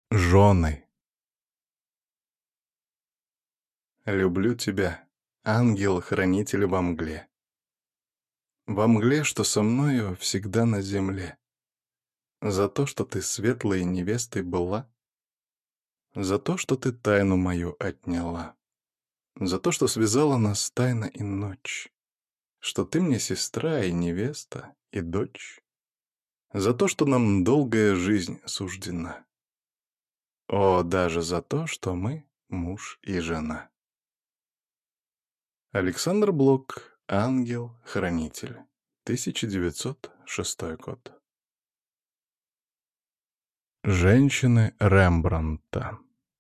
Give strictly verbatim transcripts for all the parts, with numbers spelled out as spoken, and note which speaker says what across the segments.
Speaker 1: Жены. Люблю тебя, ангел-хранитель во мгле. Во мгле, что со мною всегда на земле. За то, что ты светлой невестой была. За то, что ты тайну мою отняла. За то, что связала нас тайна и ночь. Что ты мне сестра и невеста и дочь. За то, что нам долгая жизнь суждена. О, даже за то, что мы муж и жена. Александр Блок. Ангел-хранитель. тысяча девятьсот шестой год. Женщины Рембрандта.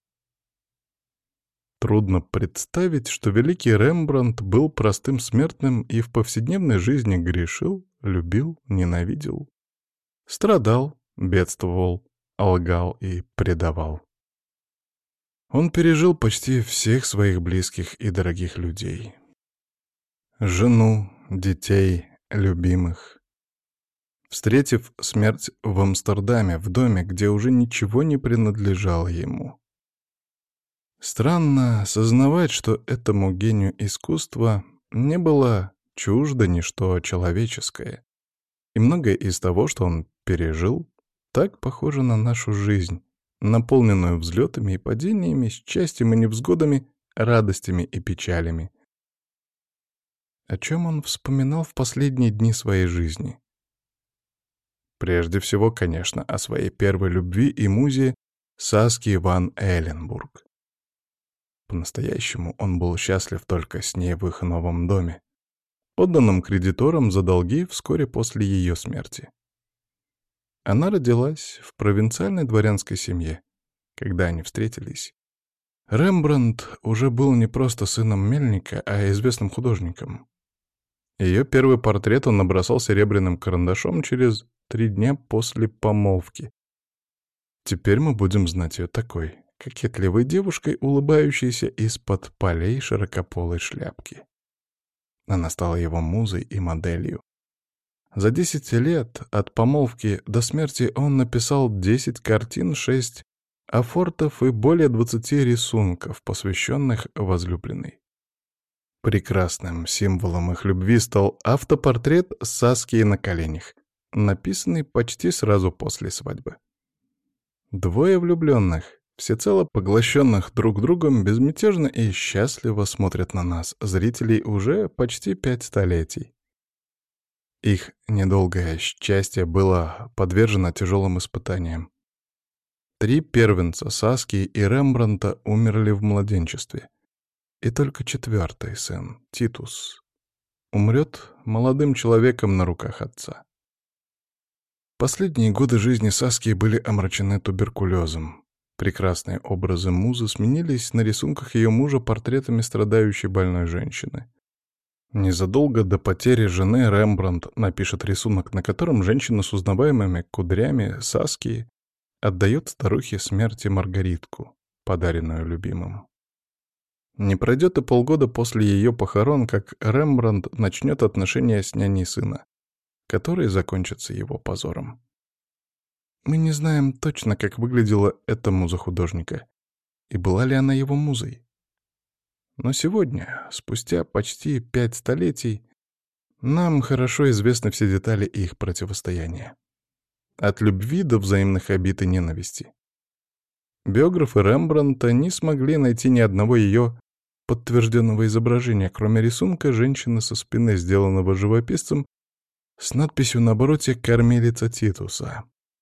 Speaker 1: Трудно представить, что великий Рембрандт был простым смертным и в повседневной жизни грешил, любил, ненавидел, страдал, бедствовал, лгал и предавал. Он пережил почти всех своих близких и дорогих людей. Жену, детей, любимых. Встретив смерть в Амстердаме, в доме, где уже ничего не принадлежало ему. Странно сознавать, что этому гению искусства не было чуждо ничто человеческое, и многое из того, что он пережил, так похоже на нашу жизнь, наполненную взлетами и падениями, счастьем и невзгодами, радостями и печалями. О чем он вспоминал в последние дни своей жизни? Прежде всего, конечно, о своей первой любви и музе Саске ван Эйленбург. По-настоящему он был счастлив только с ней в их новом доме, отданном кредиторам за долги вскоре после ее смерти. Она родилась в провинциальной дворянской семье. Когда они встретились, Рембрандт уже был не просто сыном мельника, а известным художником. Ее первый портрет он набросал серебряным карандашом через три дня после помолвки. Теперь мы будем знать ее такой, кокетливой девушкой, улыбающейся из-под полей широкополой шляпки. Она стала его музой и моделью. За десять лет от помолвки до смерти он написал десять картин, шесть афортов и более двадцати рисунков, посвященных возлюбленной. Прекрасным символом их любви стал автопортрет Саски на коленях, написанный почти сразу после свадьбы. Двое влюбленных, всецело поглощенных друг другом, безмятежно и счастливо смотрят на нас, зрителей, уже почти пять столетий. Их недолгое счастье было подвержено тяжелым испытаниям. Три первенца Саски и Рембрандта умерли в младенчестве. И только четвертый сын, Титус, умрет молодым человеком на руках отца. Последние годы жизни Саски были омрачены туберкулезом. Прекрасные образы музы сменились на рисунках ее мужа портретами страдающей больной женщины. Незадолго до потери жены Рембрандт напишет рисунок, на котором женщина с узнаваемыми кудрями Саски отдает старухе смерти Маргаритку, подаренную любимым. Не пройдет и полгода после ее похорон, как Рембрандт начнет отношения с няней сына, которые закончатся его позором. Мы не знаем точно, как выглядела эта муза художника, и была ли она его музой. Но сегодня, спустя почти пять столетий, нам хорошо известны все детали их противостояния. От любви до взаимных обид и ненависти. Биографы Рембрандта не смогли найти ни одного ее подтвержденного изображения, кроме рисунка женщины со спины, сделанного живописцем, с надписью на обороте «Кормилица Титуса».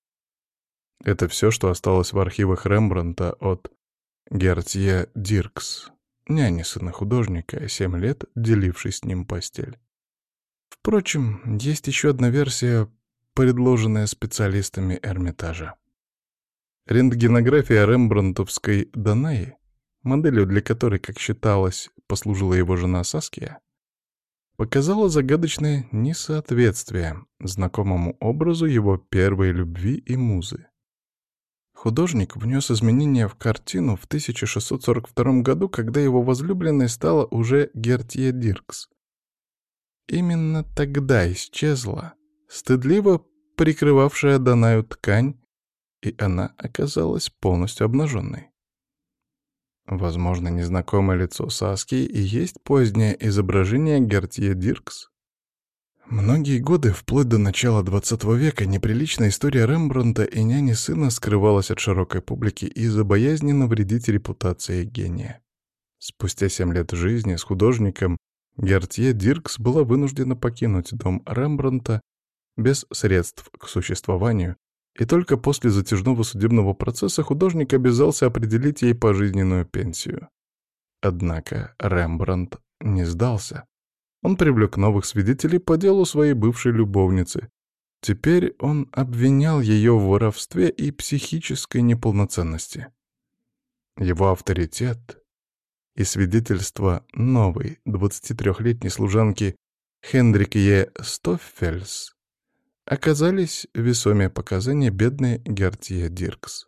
Speaker 1: Это все, что осталось в архивах Рембрандта от Гертье Диркс, няни сына художника, семь лет делившей с ним постель. Впрочем, есть еще одна версия, предложенная специалистами Эрмитажа. Рентгенография рембрандтовской Данаи, моделью для которой, как считалось, послужила его жена Саския, показала загадочное несоответствие знакомому образу его первой любви и музы. Художник внес изменения в картину в тысяча шестьсот сорок втором году, когда его возлюбленной стала уже Гертье Диркс. Именно тогда исчезла стыдливо прикрывавшая Данаю ткань и она оказалась полностью обнаженной. Возможно, незнакомое лицо Саски и есть позднее изображение Гертье Диркс. Многие годы, вплоть до начала двадцатого века, неприличная история Рембрандта и няни сына скрывалась от широкой публики из-за боязни навредить репутации гения. Спустя семь лет жизни с художником Гертье Диркс была вынуждена покинуть дом Рембрандта без средств к существованию, и только после затяжного судебного процесса художник обязался определить ей пожизненную пенсию. Однако Рембрандт не сдался. Он привлек новых свидетелей по делу своей бывшей любовницы. Теперь он обвинял ее в воровстве и психической неполноценности. Его авторитет и свидетельство новой двадцатитрёхлетней служанки Хендрикье Стоффельс оказались весомее показания бедной Гертье Диркс.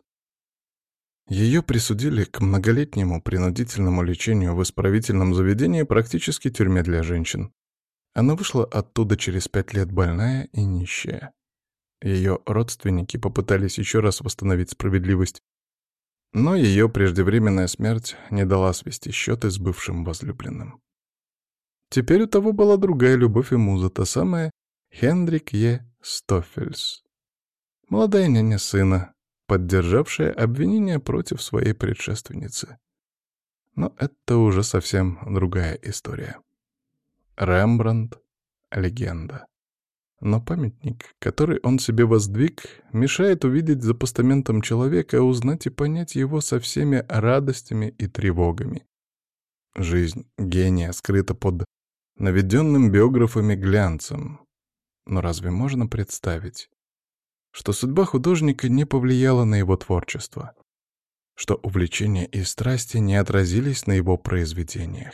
Speaker 1: Ее присудили к многолетнему принудительному лечению в исправительном заведении, практически тюрьме для женщин. Она вышла оттуда через пять лет больная и нищая. Ее родственники попытались еще раз восстановить справедливость, но ее преждевременная смерть не дала свести счеты с бывшим возлюбленным. Теперь у того была другая любовь и муза, та самая Хендрикье Стоффельс, молодая няня сына, поддержавшая обвинение против своей предшественницы. Но это уже совсем другая история. Рембрандт — легенда. Но памятник, который он себе воздвиг, мешает увидеть за постаментом человека, узнать и понять его со всеми радостями и тревогами. Жизнь гения скрыта под наведенным биографами глянцем. Но разве можно представить, что судьба художника не повлияла на его творчество, что увлечения и страсти не отразились на его произведениях?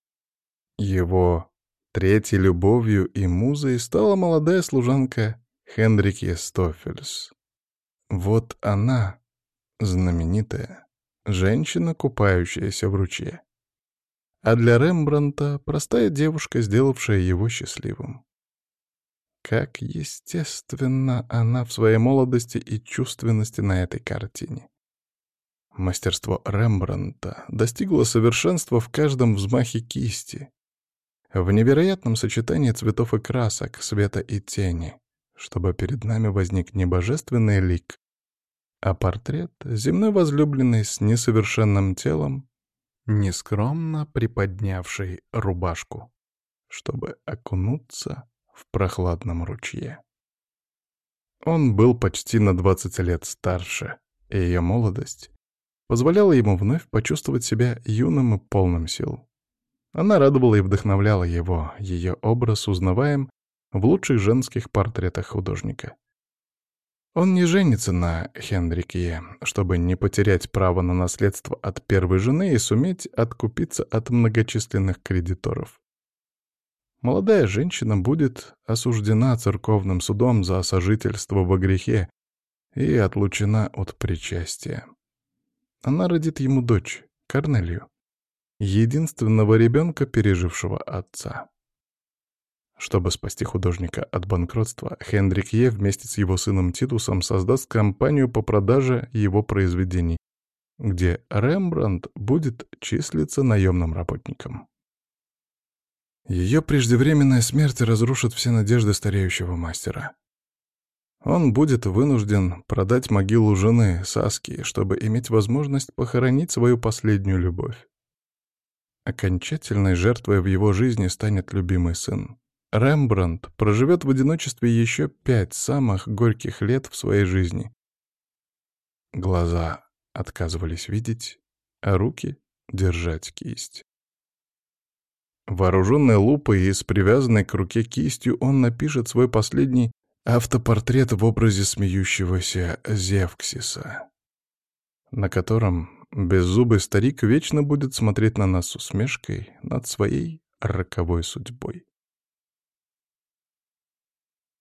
Speaker 1: Его третьей любовью и музой стала молодая служанка Хендрикье Стоффельс. Вот она, знаменитая, женщина, купающаяся в ручье. А для Рембрандта простая девушка, сделавшая его счастливым. Как естественно она в своей молодости и чувственности на этой картине. Мастерство Рембрандта достигло совершенства в каждом взмахе кисти, в невероятном сочетании цветов и красок, света и тени, чтобы перед нами возник не божественный лик, а портрет земной возлюбленной с несовершенным телом, нескромно приподнявшей рубашку, чтобы окунуться в прохладном ручье. Он был почти на двадцать лет старше, и ее молодость позволяла ему вновь почувствовать себя юным и полным сил. Она радовала и вдохновляла его, ее образ узнаваем в лучших женских портретах художника. Он не женится на Хендрикье, чтобы не потерять право на наследство от первой жены и суметь откупиться от многочисленных кредиторов. Молодая женщина будет осуждена церковным судом за сожительство во грехе и отлучена от причастия. Она родит ему дочь, Корнелию, единственного ребенка, пережившего отца. Чтобы спасти художника от банкротства, Хендрикье вместе с его сыном Титусом создаст компанию по продаже его произведений, где Рембрандт будет числиться наемным работником. Ее преждевременная смерть разрушит все надежды стареющего мастера. Он будет вынужден продать могилу жены, Саски, чтобы иметь возможность похоронить свою последнюю любовь. Окончательной жертвой в его жизни станет любимый сын. Рембрандт проживет в одиночестве еще пять самых горьких лет в своей жизни. Глаза отказывались видеть, а руки — держать кисть. Вооруженной лупой и с привязанной к руке кистью он напишет свой последний автопортрет в образе смеющегося Зевксиса, на котором беззубый старик вечно будет смотреть на нас с усмешкой над своей роковой судьбой.